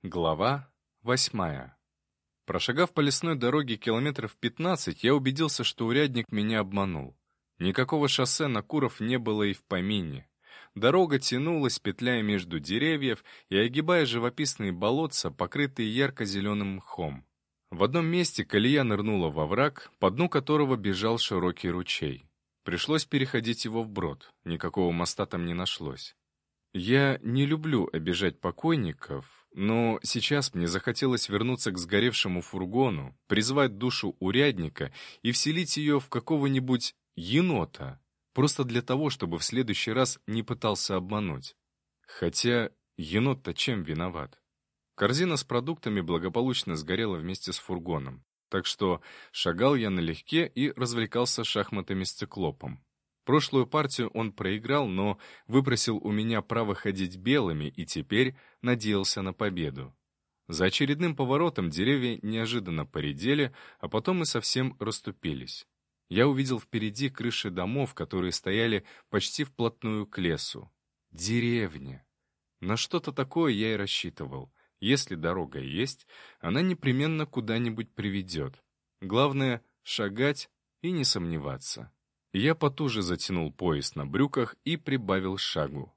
Глава 8. Прошагав по лесной дороге километров 15, я убедился, что урядник меня обманул. Никакого шоссе на Куров не было и в помине. Дорога тянулась, петляя между деревьев и огибая живописные болотца, покрытые ярко-зеленым мхом. В одном месте колея нырнула во враг, по дну которого бежал широкий ручей. Пришлось переходить его вброд, никакого моста там не нашлось. Я не люблю обижать покойников, но сейчас мне захотелось вернуться к сгоревшему фургону, призвать душу урядника и вселить ее в какого-нибудь енота, просто для того, чтобы в следующий раз не пытался обмануть. Хотя енот-то чем виноват? Корзина с продуктами благополучно сгорела вместе с фургоном, так что шагал я налегке и развлекался шахматами с циклопом. Прошлую партию он проиграл, но выпросил у меня право ходить белыми и теперь надеялся на победу. За очередным поворотом деревья неожиданно поредели, а потом и совсем расступились. Я увидел впереди крыши домов, которые стояли почти вплотную к лесу. Деревня. На что-то такое я и рассчитывал. Если дорога есть, она непременно куда-нибудь приведет. Главное — шагать и не сомневаться. Я потуже затянул пояс на брюках и прибавил шагу.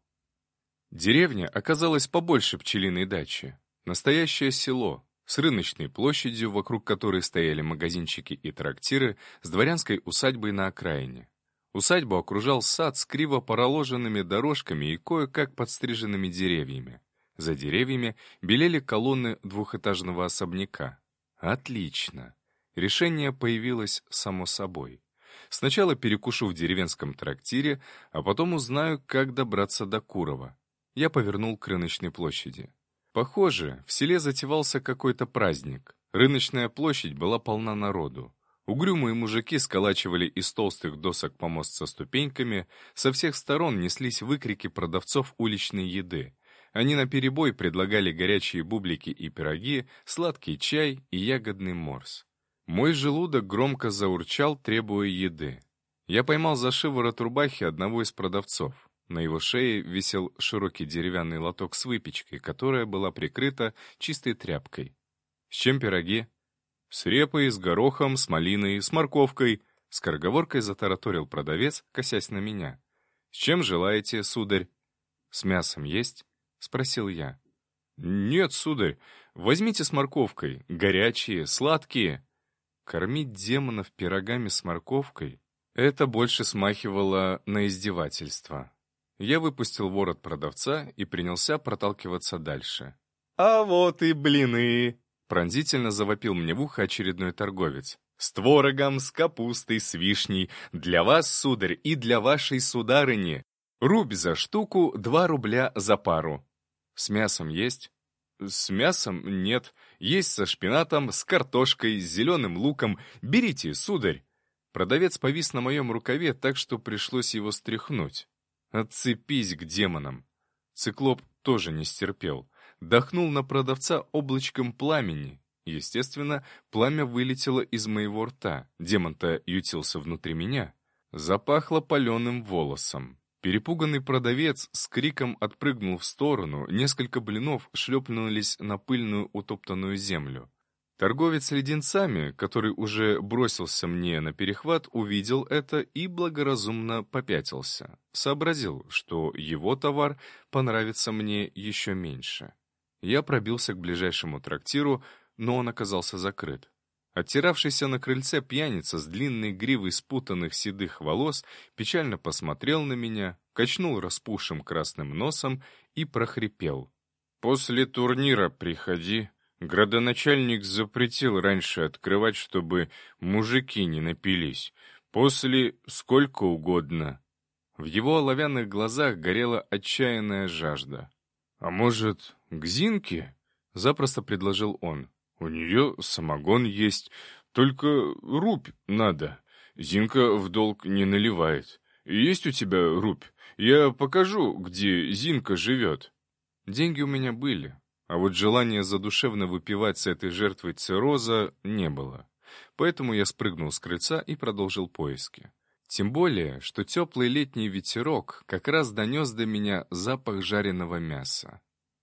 Деревня оказалась побольше пчелиной дачи. Настоящее село, с рыночной площадью, вокруг которой стояли магазинчики и трактиры, с дворянской усадьбой на окраине. Усадьбу окружал сад с криво проложенными дорожками и кое-как подстриженными деревьями. За деревьями белели колонны двухэтажного особняка. Отлично. Решение появилось само собой. Сначала перекушу в деревенском трактире, а потом узнаю, как добраться до Курова. Я повернул к рыночной площади. Похоже, в селе затевался какой-то праздник. Рыночная площадь была полна народу. Угрюмые мужики сколачивали из толстых досок помост со ступеньками, со всех сторон неслись выкрики продавцов уличной еды. Они наперебой предлагали горячие бублики и пироги, сладкий чай и ягодный морс. Мой желудок громко заурчал, требуя еды. Я поймал за шиворот рубахи одного из продавцов. На его шее висел широкий деревянный лоток с выпечкой, которая была прикрыта чистой тряпкой. «С чем пироги?» «С репой, с горохом, с малиной, с морковкой», — скороговоркой затараторил продавец, косясь на меня. «С чем желаете, сударь?» «С мясом есть?» — спросил я. «Нет, сударь, возьмите с морковкой, горячие, сладкие». Кормить демонов пирогами с морковкой — это больше смахивало на издевательство. Я выпустил ворот продавца и принялся проталкиваться дальше. «А вот и блины!» — пронзительно завопил мне в ухо очередной торговец. «С творогом, с капустой, с вишней. Для вас, сударь, и для вашей сударыни. Рубь за штуку, 2 рубля за пару». «С мясом есть?» «С мясом нет. Есть со шпинатом, с картошкой, с зеленым луком. Берите, сударь». Продавец повис на моем рукаве так, что пришлось его стряхнуть. «Отцепись к демонам». Циклоп тоже не стерпел. Дохнул на продавца облачком пламени. Естественно, пламя вылетело из моего рта. Демон-то ютился внутри меня. Запахло паленым волосом. Перепуганный продавец с криком отпрыгнул в сторону, несколько блинов шлепнулись на пыльную утоптанную землю. Торговец леденцами, который уже бросился мне на перехват, увидел это и благоразумно попятился. Сообразил, что его товар понравится мне еще меньше. Я пробился к ближайшему трактиру, но он оказался закрыт. Оттиравшийся на крыльце пьяница с длинной гривой спутанных седых волос печально посмотрел на меня, качнул распухшим красным носом и прохрипел. «После турнира приходи. Градоначальник запретил раньше открывать, чтобы мужики не напились. После сколько угодно». В его оловянных глазах горела отчаянная жажда. «А может, к Зинке?» — запросто предложил он. «У нее самогон есть, только рубь надо. Зинка в долг не наливает. Есть у тебя рубь? Я покажу, где Зинка живет». Деньги у меня были, а вот желания задушевно выпивать с этой жертвой цирроза не было. Поэтому я спрыгнул с крыльца и продолжил поиски. Тем более, что теплый летний ветерок как раз донес до меня запах жареного мяса.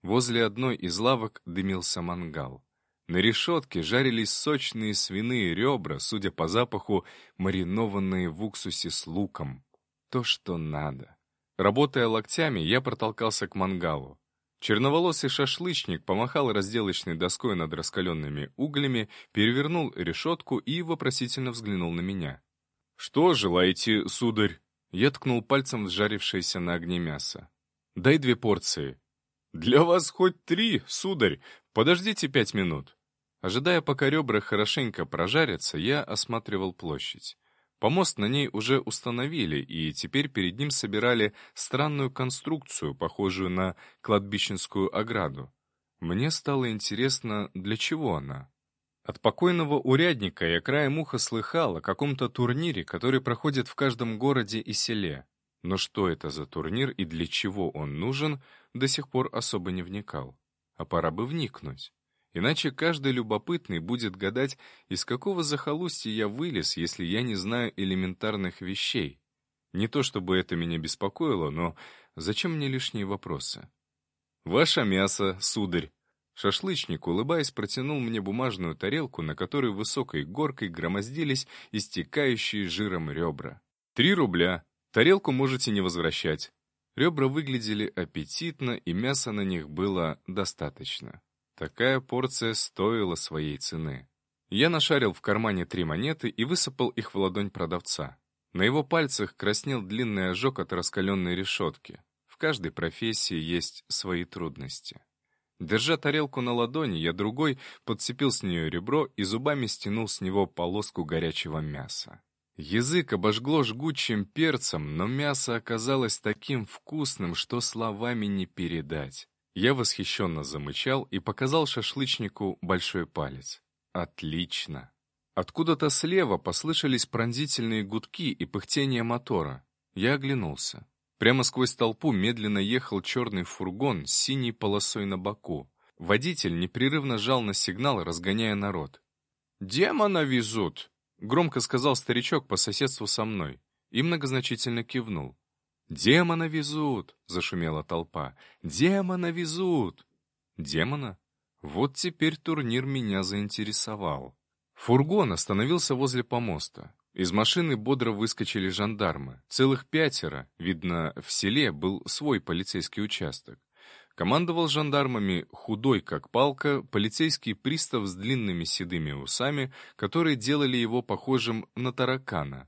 Возле одной из лавок дымился мангал. На решетке жарились сочные свиные ребра, судя по запаху, маринованные в уксусе с луком. То, что надо. Работая локтями, я протолкался к мангалу. Черноволосый шашлычник помахал разделочной доской над раскаленными углями, перевернул решетку и вопросительно взглянул на меня. «Что желаете, сударь?» Я ткнул пальцем в жарившееся на огне мясо. «Дай 2 порции». «Для вас хоть 3, сударь. Подождите 5 минут». Ожидая, пока ребра хорошенько прожарятся, я осматривал площадь. Помост на ней уже установили, и теперь перед ним собирали странную конструкцию, похожую на кладбищенскую ограду. Мне стало интересно, для чего она. От покойного урядника я краем уха слыхал о каком-то турнире, который проходит в каждом городе и селе. Но что это за турнир и для чего он нужен, до сих пор особо не вникал. А пора бы вникнуть. Иначе каждый любопытный будет гадать, из какого захолустья я вылез, если я не знаю элементарных вещей. Не то чтобы это меня беспокоило, но зачем мне лишние вопросы? «Ваше мясо, сударь!» Шашлычник, улыбаясь, протянул мне бумажную тарелку, на которой высокой горкой громоздились истекающие жиром ребра. 3 рубля. Тарелку можете не возвращать. Ребра выглядели аппетитно, и мяса на них было достаточно. Такая порция стоила своей цены. Я нашарил в кармане 3 монеты и высыпал их в ладонь продавца. На его пальцах краснел длинный ожог от раскаленной решетки. В каждой профессии есть свои трудности. Держа тарелку на ладони, я другой подцепил с нее ребро и зубами стянул с него полоску горячего мяса. Язык обожгло жгучим перцем, но мясо оказалось таким вкусным, что словами не передать. Я восхищенно замычал и показал шашлычнику большой палец. Отлично. Откуда-то слева послышались пронзительные гудки и пыхтение мотора. Я оглянулся. Прямо сквозь толпу медленно ехал черный фургон с синей полосой на боку. Водитель непрерывно жал на сигнал, разгоняя народ. «Демона везут!» — громко сказал старичок по соседству со мной и многозначительно кивнул. «Демона везут!» — зашумела толпа. «Демона везут!» «Демона?» Вот теперь турнир меня заинтересовал. Фургон остановился возле помоста. Из машины бодро выскочили жандармы. Целых 5. Видно, в селе был свой полицейский участок. Командовал жандармами худой, как палка, полицейский пристав с длинными седыми усами, которые делали его похожим на таракана.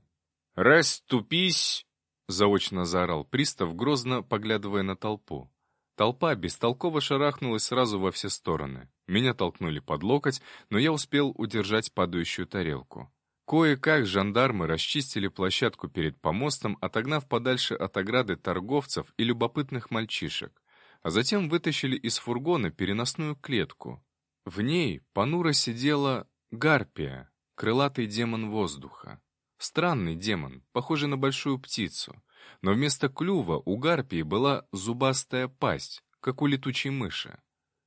«Расступись!» — заочно заорал пристав, грозно поглядывая на толпу. Толпа бестолково шарахнулась сразу во все стороны. Меня толкнули под локоть, но я успел удержать падающую тарелку. Кое-как жандармы расчистили площадку перед помостом, отогнав подальше от ограды торговцев и любопытных мальчишек, а затем вытащили из фургона переносную клетку. В ней понуро сидела гарпия, крылатый демон воздуха. Странный демон, похожий на большую птицу, но вместо клюва у гарпии была зубастая пасть, как у летучей мыши.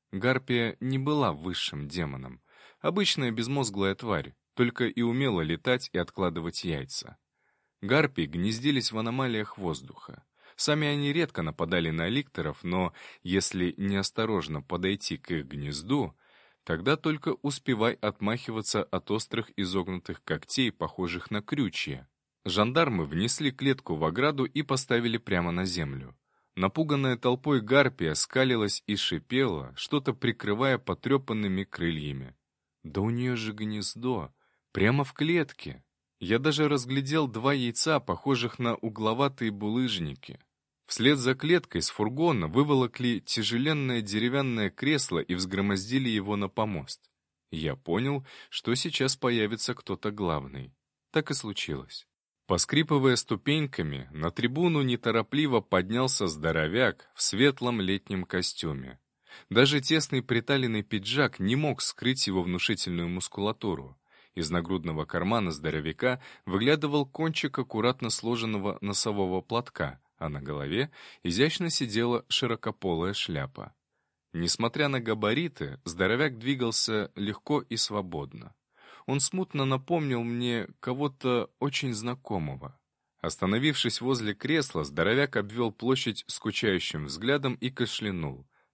Гарпия не была высшим демоном, обычная безмозглая тварь, только и умела летать и откладывать яйца. Гарпии гнездились в аномалиях воздуха. Сами они редко нападали на ликторов, но если неосторожно подойти к их гнезду, тогда только успевай отмахиваться от острых изогнутых когтей, похожих на крючья. Жандармы внесли клетку в ограду и поставили прямо на землю. Напуганная толпой гарпия скалилась и шипела, что-то прикрывая потрепанными крыльями. Да у нее же гнездо, прямо в клетке. Я даже разглядел 2 яйца, похожих на угловатые булыжники. Вслед за клеткой с фургона выволокли тяжеленное деревянное кресло и взгромоздили его на помост. Я понял, что сейчас появится кто-то главный. Так и случилось. Поскрипывая ступеньками, на трибуну неторопливо поднялся здоровяк в светлом летнем костюме. Даже тесный приталенный пиджак не мог скрыть его внушительную мускулатуру. Из нагрудного кармана здоровяка выглядывал кончик аккуратно сложенного носового платка, а на голове изящно сидела широкополая шляпа. Несмотря на габариты, здоровяк двигался легко и свободно. Он смутно напомнил мне кого-то очень знакомого. Остановившись возле кресла, здоровяк обвел площадь скучающим взглядом и кашлянул.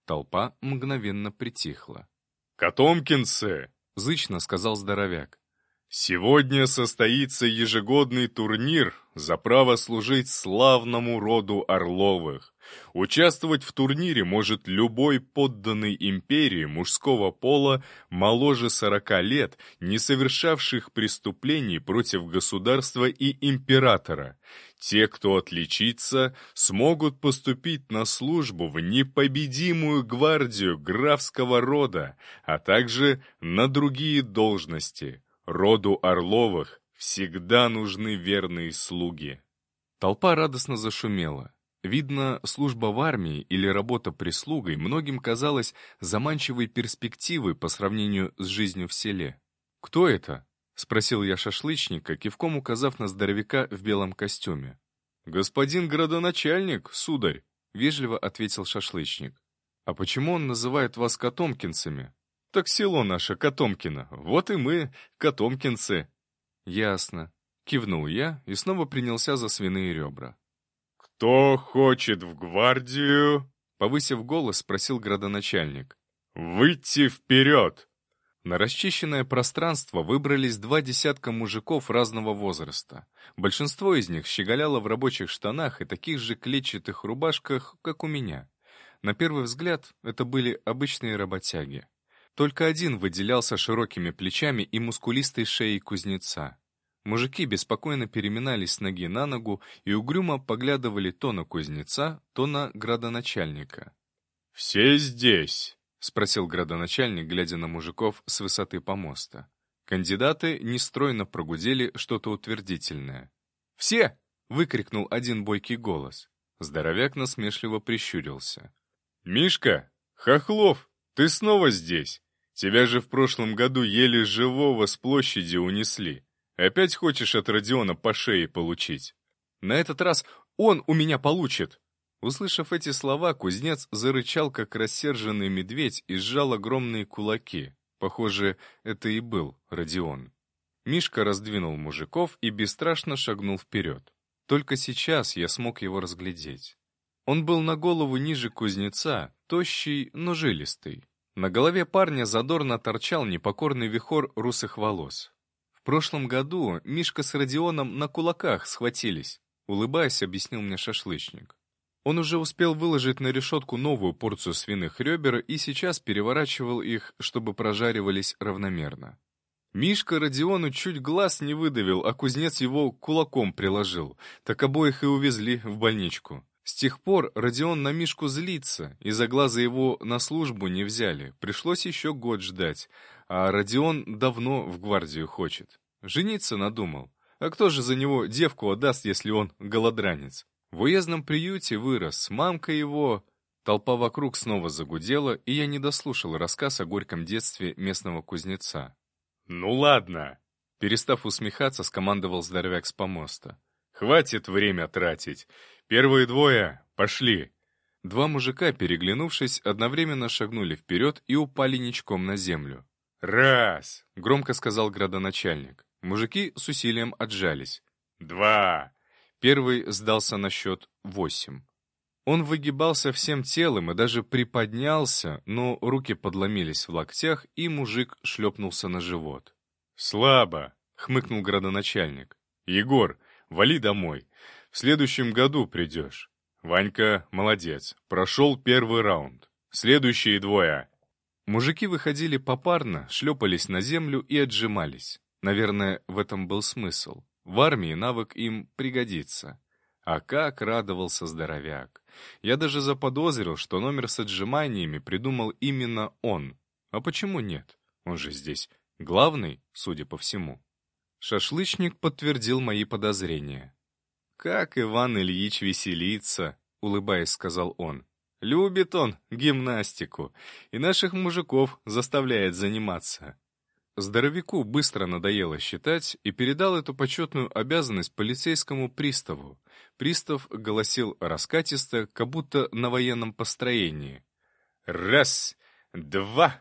Толпа мгновенно притихла. «Котомкинцы!» — зычно сказал здоровяк. «Сегодня состоится ежегодный турнир за право служить славному роду Орловых. Участвовать в турнире может любой подданный империи мужского пола моложе 40 лет, не совершавших преступлений против государства и императора. Те, кто отличится, смогут поступить на службу в непобедимую гвардию графского рода, а также на другие должности. Роду Орловых всегда нужны верные слуги». Толпа радостно зашумела. Видно, служба в армии или работа прислугой многим казалась заманчивой перспективой по сравнению с жизнью в селе. «Кто это?» — спросил я шашлычника, кивком указав на здоровяка в белом костюме. «Господин градоначальник, сударь», — вежливо ответил шашлычник. «А почему он называет вас котомкинцами?» «Так село наше Котомкино, вот и мы, котомкинцы». «Ясно», — кивнул я и снова принялся за свиные ребра. «Кто хочет в гвардию?» — повысив голос, спросил градоначальник. «Выйти вперед!» На расчищенное пространство выбрались 2 десятка мужиков разного возраста. Большинство из них щеголяло в рабочих штанах и таких же клетчатых рубашках, как у меня. На первый взгляд, это были обычные работяги. Только один выделялся широкими плечами и мускулистой шеей кузнеца. Мужики беспокойно переминались с ноги на ногу и угрюмо поглядывали то на кузнеца, то на градоначальника. «Все здесь?» — спросил градоначальник, глядя на мужиков с высоты помоста. Кандидаты нестройно прогудели что-то утвердительное. «Все!» — выкрикнул один бойкий голос. Здоровяк насмешливо прищурился. «Мишка! Хохлов! Ты снова здесь? Тебя же в прошлом году еле живого с площади унесли. Опять хочешь от Родиона по шее получить?» «На этот раз он у меня получит!» Услышав эти слова, кузнец зарычал, как рассерженный медведь, и сжал огромные кулаки. Похоже, это и был Родион. Мишка раздвинул мужиков и бесстрашно шагнул вперед. Только сейчас я смог его разглядеть. Он был на голову ниже кузнеца, тощий, но жилистый. На голове парня задорно торчал непокорный вихор русых волос. В прошлом году Мишка с Родионом на кулаках схватились, улыбаясь, объяснил мне шашлычник. Он уже успел выложить на решетку новую порцию свиных ребер и сейчас переворачивал их, чтобы прожаривались равномерно. Мишка Родиону чуть глаз не выдавил, а кузнец его кулаком приложил. Так обоих и увезли в больничку. С тех пор Родион на Мишку злится, и за глаза его на службу не взяли. Пришлось еще год ждать. А Родион давно в гвардию хочет. Жениться надумал. А кто же за него девку отдаст, если он голодранец? В уездном приюте вырос, мамка его... Толпа вокруг снова загудела, и я не дослушал рассказ о горьком детстве местного кузнеца. «Ну ладно!» Перестав усмехаться, скомандовал здоровяк с помоста. «Хватит время тратить. Первые двое пошли!» 2 мужика, переглянувшись, одновременно шагнули вперед и упали ничком на землю. «Раз!» — громко сказал градоначальник. Мужики с усилием отжались. «Два!» Первый сдался на счет 8. Он выгибался всем телом и даже приподнялся, но руки подломились в локтях, и мужик шлепнулся на живот. «Слабо!» — хмыкнул градоначальник. «Егор, вали домой. В следующем году придешь. Ванька молодец, прошел первый раунд. Следующие двое!» Мужики выходили попарно, шлепались на землю и отжимались. Наверное, в этом был смысл. В армии навык им пригодится. А как радовался здоровяк. Я даже заподозрил, что номер с отжиманиями придумал именно он. А почему нет? Он же здесь главный, судя по всему. Шашлычник подтвердил мои подозрения. «Как Иван Ильич веселится», — улыбаясь, сказал он. «Любит он гимнастику и наших мужиков заставляет заниматься». Здоровяку быстро надоело считать и передал эту почетную обязанность полицейскому приставу. Пристав голосил раскатисто, как будто на военном построении. «Раз, два,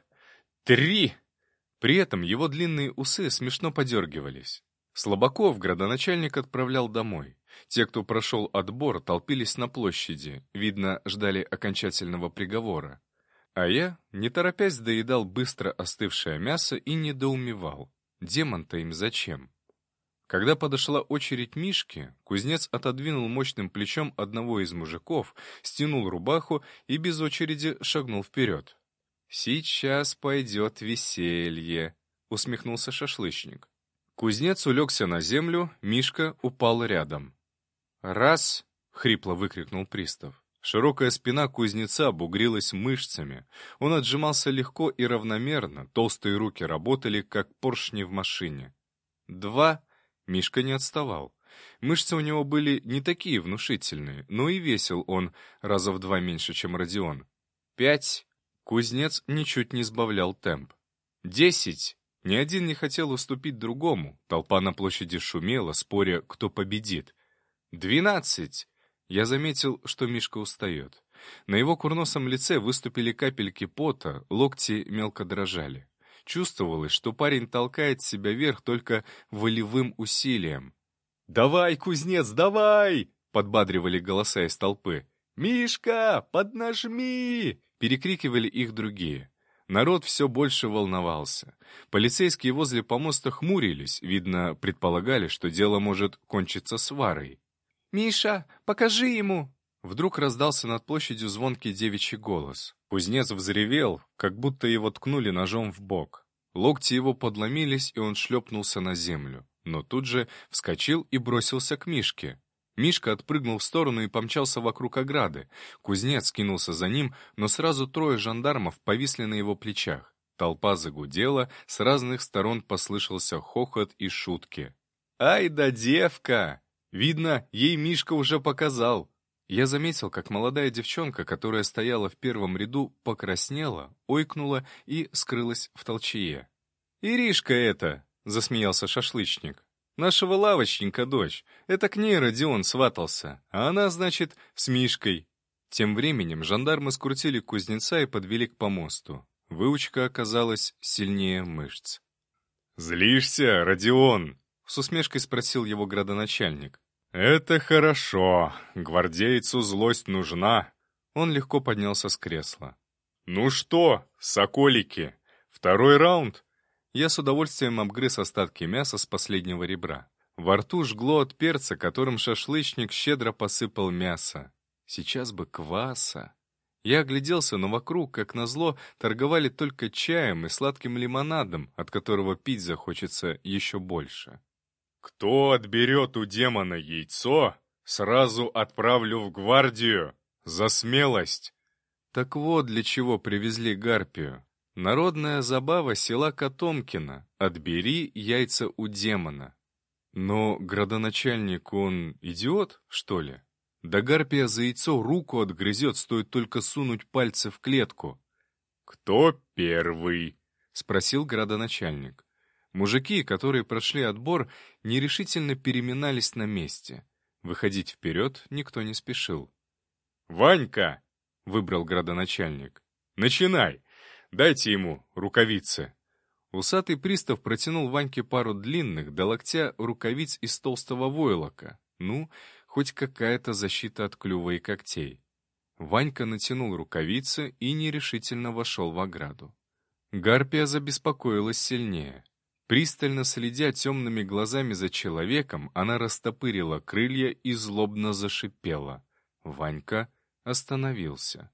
три!» При этом его длинные усы смешно подергивались. Слабаков градоначальник отправлял домой. Те, кто прошел отбор, толпились на площади, видно, ждали окончательного приговора. А я, не торопясь, доедал быстро остывшее мясо и недоумевал. Демон-то им зачем? Когда подошла очередь Мишки, кузнец отодвинул мощным плечом одного из мужиков, стянул рубаху и без очереди шагнул вперед. «Сейчас пойдет веселье», — усмехнулся шашлычник. Кузнец улегся на землю, Мишка упал рядом. «Раз!» — хрипло выкрикнул пристав. Широкая спина кузнеца бугрилась мышцами. Он отжимался легко и равномерно, толстые руки работали, как поршни в машине. «Два!» — Мишка не отставал. Мышцы у него были не такие внушительные, но и весил он раза в 2 меньше, чем Родион. 5! Кузнец ничуть не сбавлял темп. 10! Ни один не хотел уступить другому. Толпа на площади шумела, споря, кто победит. 12! Я заметил, что Мишка устает. На его курносом лице выступили капельки пота, локти мелко дрожали. Чувствовалось, что парень толкает себя вверх только волевым усилием. «Давай, кузнец, давай!» — подбадривали голоса из толпы. «Мишка, поднажми!» — перекрикивали их другие. Народ все больше волновался. Полицейские возле помоста хмурились, видно, предполагали, что дело может кончиться сварой. «Миша, покажи ему!» Вдруг раздался над площадью звонкий девичий голос. Кузнец взревел, как будто его ткнули ножом в бок. Локти его подломились, и он шлепнулся на землю. Но тут же вскочил и бросился к Мишке. Мишка отпрыгнул в сторону и помчался вокруг ограды. Кузнец кинулся за ним, но сразу 3 жандармов повисли на его плечах. Толпа загудела, с разных сторон послышался хохот и шутки. «Ай да девка! Видно, ей Мишка уже показал!» Я заметил, как молодая девчонка, которая стояла в первом ряду, покраснела, ойкнула и скрылась в толчее. «Иришка это!» — засмеялся шашлычник. «Нашего лавочника дочь. Это к ней Родион сватался, а она, значит, с Мишкой». Тем временем жандармы скрутили кузнеца и подвели к помосту. Выучка оказалась сильнее мышц. «Злишься, Родион?» — с усмешкой спросил его градоначальник. «Это хорошо. Гвардейцу злость нужна». Он легко поднялся с кресла. «Ну что, соколики, 2-й раунд?» Я с удовольствием обгрыз остатки мяса с последнего ребра. Во рту жгло от перца, которым шашлычник щедро посыпал мясо. Сейчас бы кваса. Я огляделся, но вокруг, как назло, торговали только чаем и сладким лимонадом, от которого пить захочется еще больше. «Кто отберет у демона яйцо, сразу отправлю в гвардию. За смелость!» Так вот, для чего привезли гарпию. Народная забава села Котомкина. Отбери яйца у демона. Но градоначальник, он идиот, что ли? Да гарпия за яйцо руку отгрызет, стоит только сунуть пальцы в клетку. «Кто первый?» — спросил градоначальник. Мужики, которые прошли отбор, нерешительно переминались на месте. Выходить вперед никто не спешил. «Ванька!» — выбрал градоначальник. «Начинай! Дайте ему рукавицы!» Усатый пристав протянул Ваньке пару длинных до локтя рукавиц из толстого войлока. Ну, хоть какая-то защита от клюва и когтей. Ванька натянул рукавицы и нерешительно вошел в ограду. Гарпия забеспокоилась сильнее. Пристально следя темными глазами за человеком, она растопырила крылья и злобно зашипела. Ванька остановился.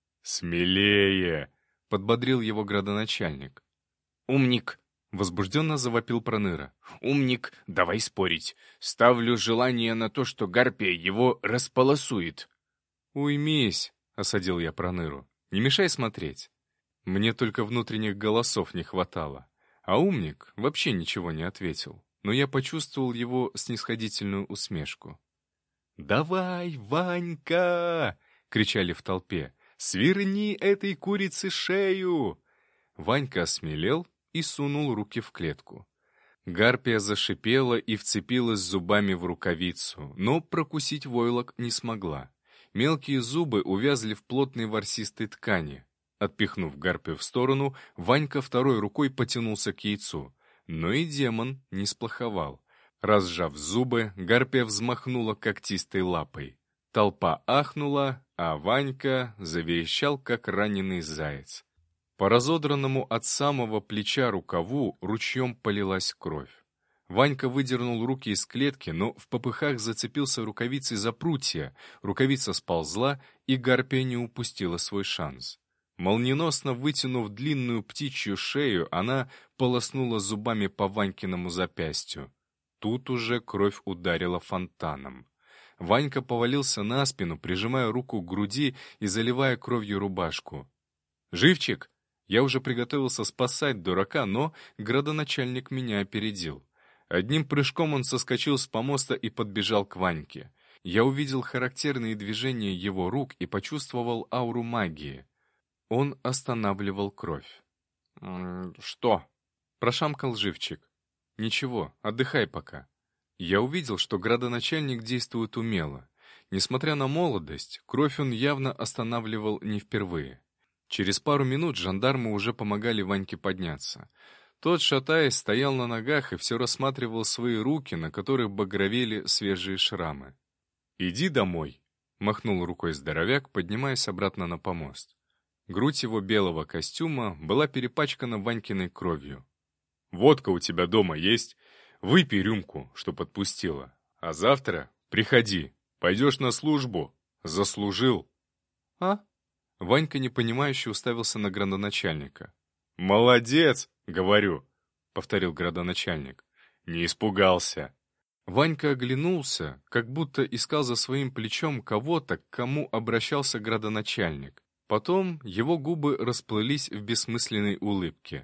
«Смелее!» — подбодрил его градоначальник. «Умник!» — возбужденно завопил Проныра. «Умник, давай спорить. Ставлю желание на то, что гарпия его располосует». «Уймись!» — осадил я Проныру. «Не мешай смотреть». Мне только внутренних голосов не хватало. А умник вообще ничего не ответил, но я почувствовал его снисходительную усмешку. «Давай, Ванька!» — кричали в толпе. «Сверни этой курице шею!» Ванька осмелел и сунул руки в клетку. Гарпия зашипела и вцепилась зубами в рукавицу, но прокусить войлок не смогла. Мелкие зубы увязли в плотной ворсистой ткани. Отпихнув гарпию в сторону, Ванька второй рукой потянулся к яйцу. Но и демон не сплоховал. Разжав зубы, гарпия взмахнула когтистой лапой. Толпа ахнула, а Ванька заверещал, как раненый заяц. По разодранному от самого плеча рукаву ручьем полилась кровь. Ванька выдернул руки из клетки, но в попыхах зацепился рукавицей за прутья, рукавица сползла, и гарпия не упустила свой шанс. Молниеносно вытянув длинную птичью шею, она полоснула зубами по Ванькиному запястью. Тут уже кровь ударила фонтаном. Ванька повалился на спину, прижимая руку к груди и заливая кровью рубашку. «Живчик!» Я уже приготовился спасать дурака, но градоначальник меня опередил. Одним прыжком он соскочил с помоста и подбежал к Ваньке. Я увидел характерные движения его рук и почувствовал ауру магии. Он останавливал кровь. «Что?» — прошамкал Живчик. «Ничего, отдыхай пока». Я увидел, что градоначальник действует умело. Несмотря на молодость, кровь он явно останавливал не впервые. Через пару минут жандармы уже помогали Ваньке подняться. Тот, шатаясь, стоял на ногах и все рассматривал свои руки, на которых багровели свежие шрамы. «Иди домой», — махнул рукой здоровяк, поднимаясь обратно на помост. Грудь его белого костюма была перепачкана Ванькиной кровью. «Водка у тебя дома есть? Выпей рюмку, чтоб отпустила. А завтра приходи, пойдешь на службу. Заслужил». «А?» Ванька непонимающе уставился на градоначальника. «Молодец, говорю», — повторил градоначальник. «Не испугался». Ванька оглянулся, как будто искал за своим плечом кого-то, к кому обращался градоначальник. Потом его губы расплылись в бессмысленной улыбке.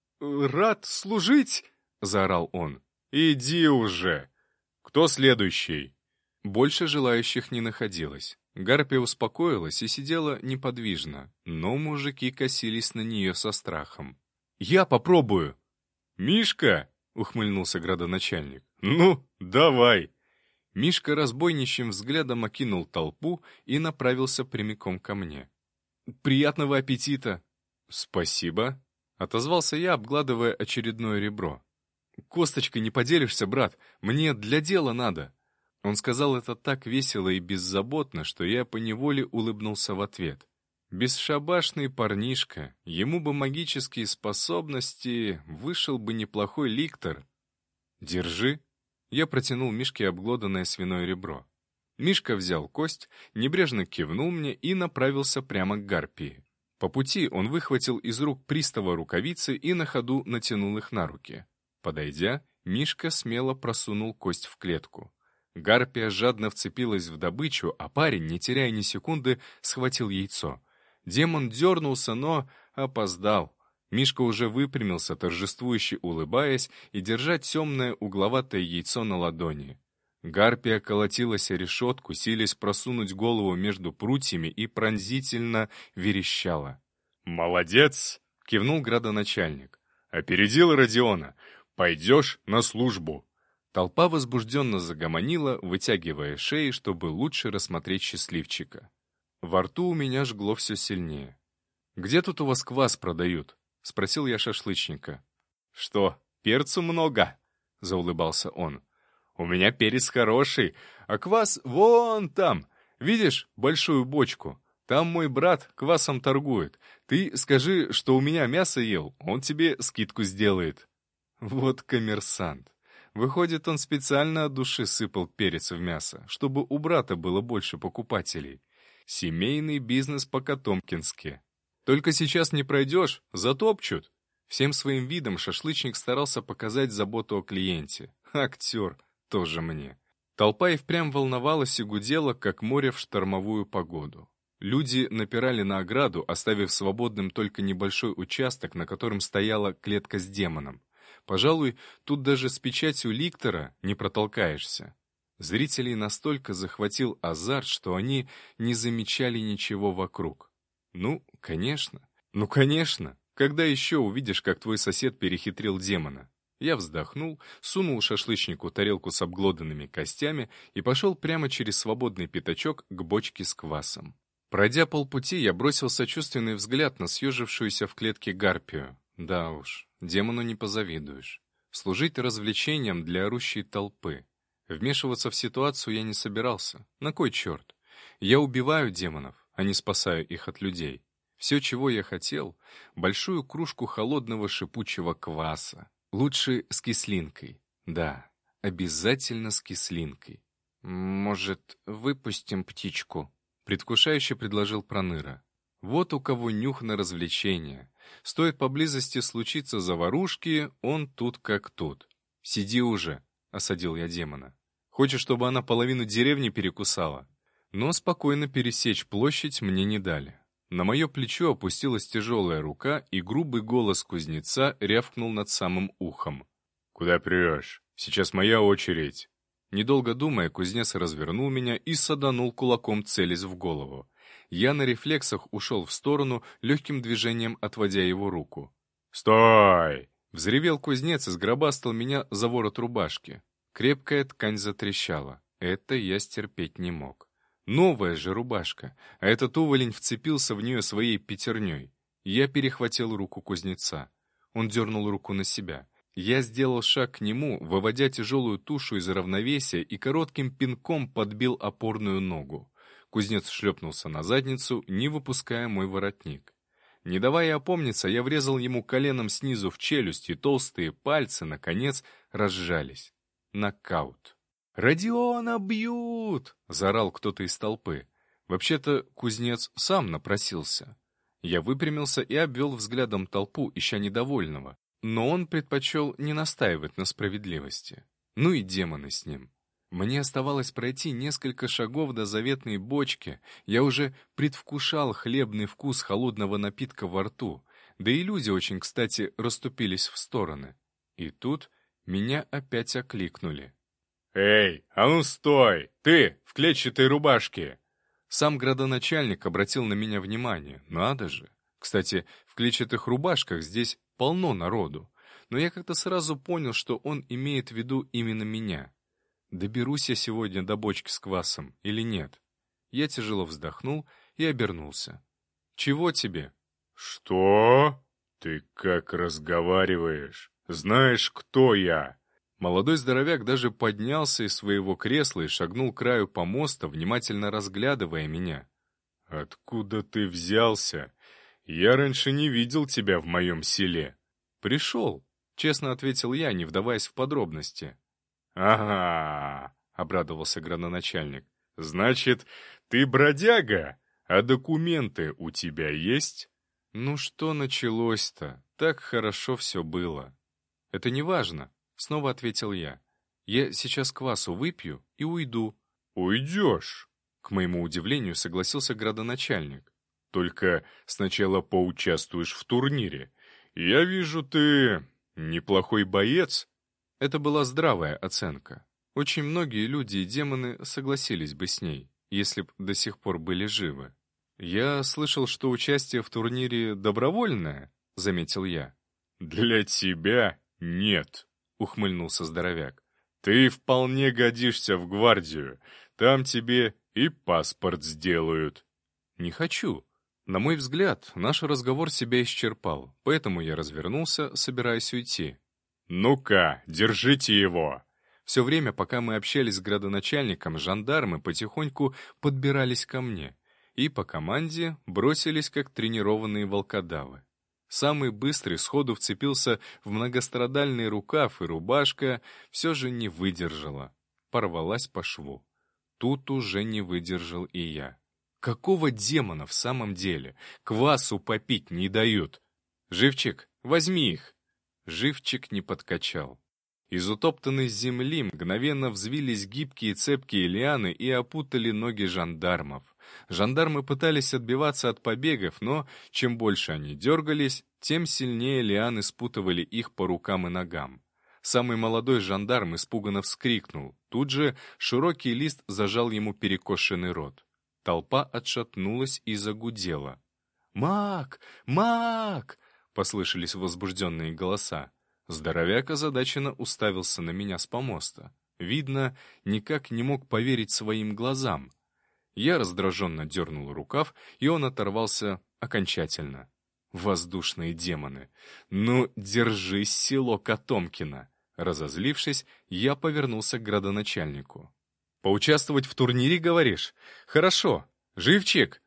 «Рад служить!» — заорал он. «Иди уже! Кто следующий?» Больше желающих не находилось. Гарпия успокоилась и сидела неподвижно, но мужики косились на нее со страхом. «Я попробую!» «Мишка!» — ухмыльнулся градоначальник. «Ну, давай!» Мишка разбойничьим взглядом окинул толпу и направился прямиком ко мне. «Приятного аппетита!» «Спасибо!» — отозвался я, обгладывая очередное ребро. «Косточкой не поделишься, брат? Мне для дела надо!» Он сказал это так весело и беззаботно, что я поневоле улыбнулся в ответ. Бесшабашный парнишка, ему бы магические способности, вышел бы неплохой ликтор. «Держи!» Я протянул Мишке обглоданное свиное ребро. Мишка взял кость, небрежно кивнул мне и направился прямо к гарпии. По пути он выхватил из рук пристава рукавицы и на ходу натянул их на руки. Подойдя, Мишка смело просунул кость в клетку. Гарпия жадно вцепилась в добычу, а парень, не теряя ни секунды, схватил яйцо. Демон дернулся, но опоздал. Мишка уже выпрямился, торжествующе улыбаясь, и держа темное угловатое яйцо на ладони. Гарпия колотилась о решетку, силясь просунуть голову между прутьями и пронзительно верещала. «Молодец!» — кивнул градоначальник. «Опередил Родиона. Пойдешь на службу». Толпа возбужденно загомонила, вытягивая шеи, чтобы лучше рассмотреть счастливчика. Во рту у меня жгло все сильнее. «Где тут у вас квас продают?» — спросил я шашлычника. «Что, перцу много?» — заулыбался он. «У меня перец хороший, а квас вон там. Видишь большую бочку? Там мой брат квасом торгует. Ты скажи, что у меня мясо ел, он тебе скидку сделает». Вот коммерсант. Выходит, он специально от души сыпал перец в мясо, чтобы у брата было больше покупателей. Семейный бизнес по-котомкински. Только сейчас не пройдешь, затопчут. Всем своим видом шашлычник старался показать заботу о клиенте. Актер тоже мне. Толпа и впрямь волновалась и гудела, как море в штормовую погоду. Люди напирали на ограду, оставив свободным только небольшой участок, на котором стояла клетка с демоном. Пожалуй, тут даже с печатью ликтора не протолкаешься. Зрителей настолько захватил азарт, что они не замечали ничего вокруг. Ну, конечно. Когда еще увидишь, как твой сосед перехитрил демона? Я вздохнул, сунул шашлычнику тарелку с обглоданными костями и пошел прямо через свободный пятачок к бочке с квасом. Пройдя полпути, я бросил сочувственный взгляд на съежившуюся в клетке гарпию. Да уж, демону не позавидуешь. Служить развлечением для орущей толпы. Вмешиваться в ситуацию я не собирался. На кой черт? Я убиваю демонов, а не спасаю их от людей. Все, чего я хотел — большую кружку холодного шипучего кваса. Лучше с кислинкой. Да, обязательно с кислинкой. «Может, выпустим птичку?» — предвкушающе предложил Проныра. Вот у кого нюх на развлечения. Стоит поблизости случиться заварушки, он тут как тут. «Сиди уже», — осадил я демона. «Хочешь, чтобы она половину деревни перекусала?» Но спокойно пересечь площадь мне не дали. На мое плечо опустилась тяжелая рука, и грубый голос кузнеца рявкнул над самым ухом. «Куда прешь? Сейчас моя очередь». Недолго думая, кузнец развернул меня и саданул кулаком, целясь в голову. Я на рефлексах ушел в сторону, легким движением отводя его руку. «Стой!» — взревел кузнец и сгробастал меня за ворот рубашки. Крепкая ткань затрещала. Это я стерпеть не мог. Новая же рубашка, а этот уволень вцепился в нее своей пятерней. Я перехватил руку кузнеца. Он дернул руку на себя. Я сделал шаг к нему, выводя тяжелую тушу из равновесия, и коротким пинком подбил опорную ногу. Кузнец шлепнулся на задницу, не выпуская мой воротник. Не давая опомниться, я врезал ему коленом снизу в челюсть, и толстые пальцы, наконец, разжались. Нокаут. «Родиона бьют!» — заорал кто-то из толпы. Вообще-то кузнец сам напросился. Я выпрямился и обвел взглядом толпу, ища недовольного. Но он предпочел не настаивать на справедливости. Ну и демоны с ним. Мне оставалось пройти несколько шагов до заветной бочки. Я уже предвкушал хлебный вкус холодного напитка во рту. Да и люди очень, кстати, расступились в стороны. И тут меня опять окликнули. «Эй, а ну стой! Ты в клетчатой рубашке!» Сам градоначальник обратил на меня внимание. Надо же. Кстати, в клетчатых рубашках здесь полно народу. Но я как-то сразу понял, что он имеет в виду именно меня. Доберусь я сегодня до бочки с квасом или нет? Я тяжело вздохнул и обернулся. «Чего тебе?» «Что? Ты как разговариваешь? Знаешь, кто я?» Молодой здоровяк даже поднялся из своего кресла и шагнул к краю помоста, внимательно разглядывая меня. «Откуда ты взялся? Я раньше не видел тебя в моем селе». «Пришел», — честно ответил я, не вдаваясь в подробности. «Ага», — обрадовался градоначальник. «Значит, ты бродяга? А документы у тебя есть?» «Ну что началось-то? Так хорошо все было». «Это не важно», — снова ответил я. «Я сейчас квасу выпью и уйду». «Уйдешь?» — к моему удивлению согласился градоначальник. «Только сначала поучаствуешь в турнире. Я вижу, ты неплохой боец». Это была здравая оценка. Очень многие люди и демоны согласились бы с ней, если б до сих пор были живы. «Я слышал, что участие в турнире добровольное», — заметил я. «Для тебя нет», — ухмыльнулся здоровяк. «Ты вполне годишься в гвардию. Там тебе и паспорт сделают». «Не хочу. На мой взгляд, наш разговор себя исчерпал, поэтому я развернулся, собираясь уйти». «Ну-ка, держите его!» Все время, пока мы общались с градоначальником, жандармы потихоньку подбирались ко мне и по команде бросились, как тренированные волкодавы. Самый быстрый сходу вцепился в многострадальный рукав, и рубашка все же не выдержала, порвалась по шву. Тут уже не выдержал и я. Какого демона в самом деле? Квасу попить не дают. «Живчик, возьми их!» Живчик не подкачал. Из утоптанной земли мгновенно взвились гибкие цепкие лианы и опутали ноги жандармов. Жандармы пытались отбиваться от побегов, но чем больше они дергались, тем сильнее лианы спутывали их по рукам и ногам. Самый молодой жандарм испуганно вскрикнул. Тут же широкий лист зажал ему перекошенный рот. Толпа отшатнулась и загудела. «Маг! Маг!» — послышались возбужденные голоса. Здоровяк озадаченно уставился на меня с помоста. Видно, никак не мог поверить своим глазам. Я раздраженно дернул рукав, и он оторвался окончательно. Воздушные демоны! Ну, держись, село Котомкино! Разозлившись, я повернулся к градоначальнику. «Поучаствовать в турнире, говоришь? Хорошо. Живчик!»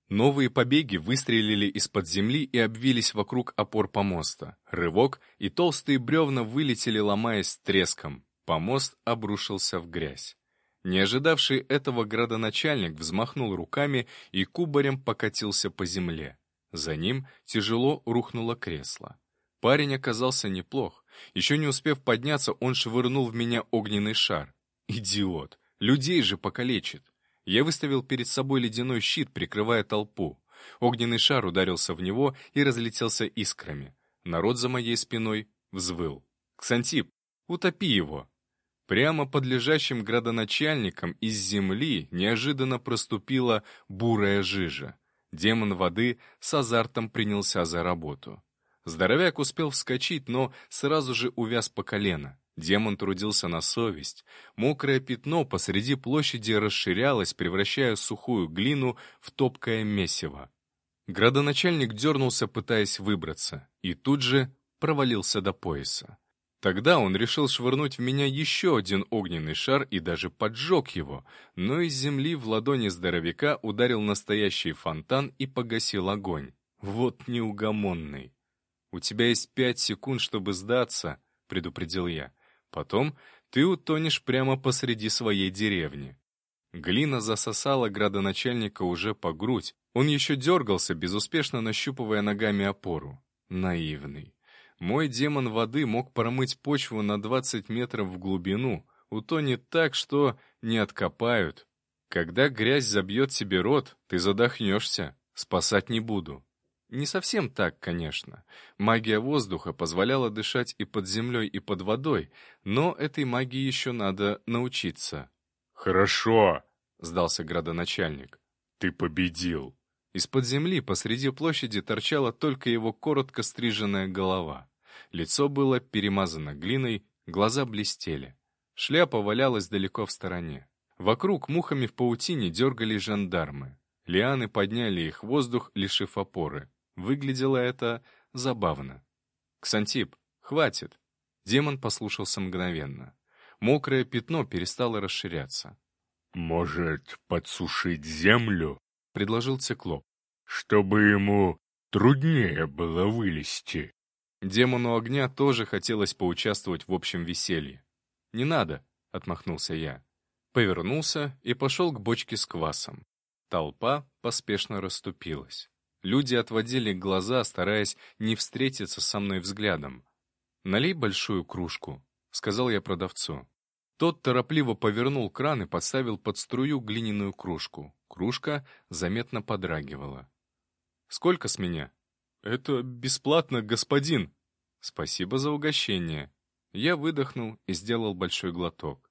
Новые побеги выстрелили из-под земли и обвились вокруг опор помоста. Рывок, и толстые бревна вылетели, ломаясь с треском. Помост обрушился в грязь. Не ожидавший этого градоначальник взмахнул руками и кубарем покатился по земле. За ним тяжело рухнуло кресло. Парень оказался неплох. Еще не успев подняться, он швырнул в меня огненный шар. Идиот! Людей же покалечит! Я выставил перед собой ледяной щит, прикрывая толпу. Огненный шар ударился в него и разлетелся искрами. Народ за моей спиной взвыл. «Ксантип, утопи его!» Прямо под лежащим градоначальником из земли неожиданно проступила бурая жижа. Демон воды с азартом принялся за работу. Здоровяк успел вскочить, но сразу же увяз по колено. Демон трудился на совесть. Мокрое пятно посреди площади расширялось, превращая сухую глину в топкое месиво. Градоначальник дернулся, пытаясь выбраться, и тут же провалился до пояса. Тогда он решил швырнуть в меня еще один огненный шар и даже поджег его, но из земли в ладони здоровяка ударил настоящий фонтан и погасил огонь. Вот неугомонный. «У тебя есть 5 секунд, чтобы сдаться», — предупредил я. «Потом ты утонешь прямо посреди своей деревни». Глина засосала градоначальника уже по грудь. Он еще дергался, безуспешно нащупывая ногами опору. Наивный. Мой демон воды мог промыть почву на 20 метров в глубину. Утонет так, что не откопают. Когда грязь забьет себе рот, ты задохнешься. Спасать не буду. Не совсем так, конечно. Магия воздуха позволяла дышать и под землей, и под водой, но этой магии еще надо научиться. «Хорошо», — сдался градоначальник. «Ты победил». Из-под земли посреди площади торчала только его коротко стриженная голова. Лицо было перемазано глиной, глаза блестели. Шляпа валялась далеко в стороне. Вокруг мухами в паутине дергались жандармы. Лианы подняли их в воздух, лишив опоры. Выглядело это забавно. «Ксантип, хватит!» Демон послушался мгновенно. Мокрое пятно перестало расширяться. «Может, подсушить землю?» — предложил циклоп. «Чтобы ему труднее было вылезти». Демону огня тоже хотелось поучаствовать в общем веселье. «Не надо», — отмахнулся я. Повернулся и пошел к бочке с квасом. Толпа поспешно расступилась. Люди отводили глаза, стараясь не встретиться со мной взглядом. «Налей большую кружку», — сказал я продавцу. Тот торопливо повернул кран и подставил под струю глиняную кружку. Кружка заметно подрагивала. «Сколько с меня?» «Это бесплатно, господин!» «Спасибо за угощение». Я выдохнул и сделал большой глоток.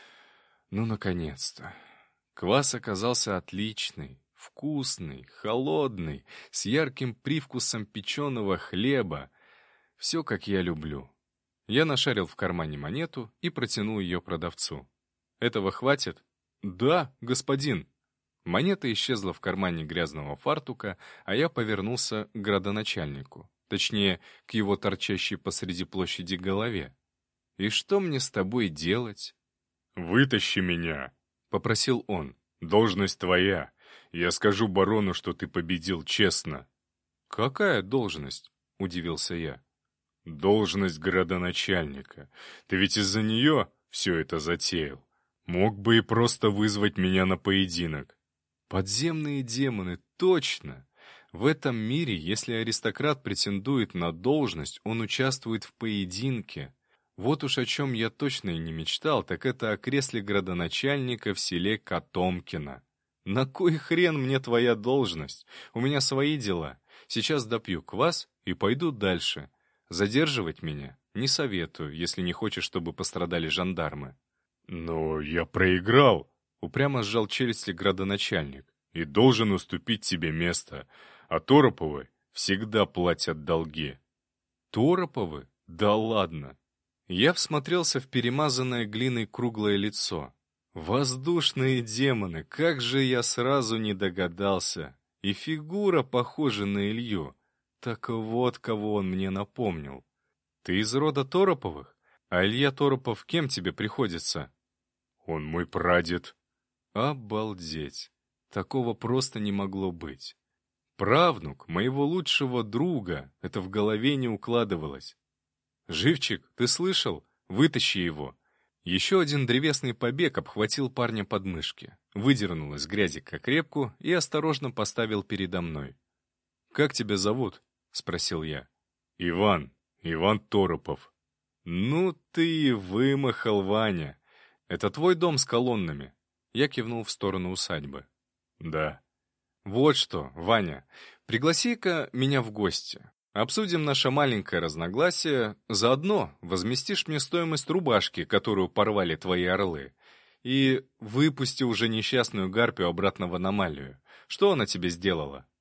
Ну, наконец-то. Квас оказался отличный, вкусный, холодный, с ярким привкусом печеного хлеба. Все, как я люблю. Я нашарил в кармане монету и протянул ее продавцу. «Этого хватит?» «Да, господин». Монета исчезла в кармане грязного фартука, а я повернулся к градоначальнику, точнее, к его торчащей посреди площади голове. «И что мне с тобой делать?» «Вытащи меня», — попросил он. «Должность твоя. Я скажу барону, что ты победил честно». «Какая должность?» — удивился я. «Должность градоначальника. Ты ведь из-за нее все это затеял. Мог бы и просто вызвать меня на поединок». «Подземные демоны, точно! В этом мире, если аристократ претендует на должность, он участвует в поединке. Вот уж о чем я точно и не мечтал, так это о кресле градоначальника в селе Котомкино. На кой хрен мне твоя должность? У меня свои дела. Сейчас допью квас и пойду дальше. Задерживать меня не советую, если не хочешь, чтобы пострадали жандармы». «Но я проиграл», — упрямо сжал челюсти градоначальник. «и должен уступить тебе место. А Тороповы всегда платят долги». «Тороповы? Да ладно!» Я всмотрелся в перемазанное глиной круглое лицо. Воздушные демоны, как же я сразу не догадался. И фигура похожа на Илью. Так вот, кого он мне напомнил. Ты из рода Тороповых? А Илья Торопов кем тебе приходится? Он мой прадед. Обалдеть. Такого просто не могло быть. Правнук моего лучшего друга. Это в голове не укладывалось. «Живчик, ты слышал? Вытащи его!» Еще один древесный побег обхватил парня под мышки, выдернул из грязи крепку и осторожно поставил передо мной. «Как тебя зовут?» — спросил я. «Иван Торопов». «Ну ты и вымахал, Ваня. Это твой дом с колоннами?» Я кивнул в сторону усадьбы. «Да». «Вот что, Ваня, пригласи-ка меня в гости. Обсудим наше маленькое разногласие, заодно возместишь мне стоимость рубашки, которую порвали твои орлы, и выпусти уже несчастную гарпию обратно в аномалию. Что она тебе сделала?»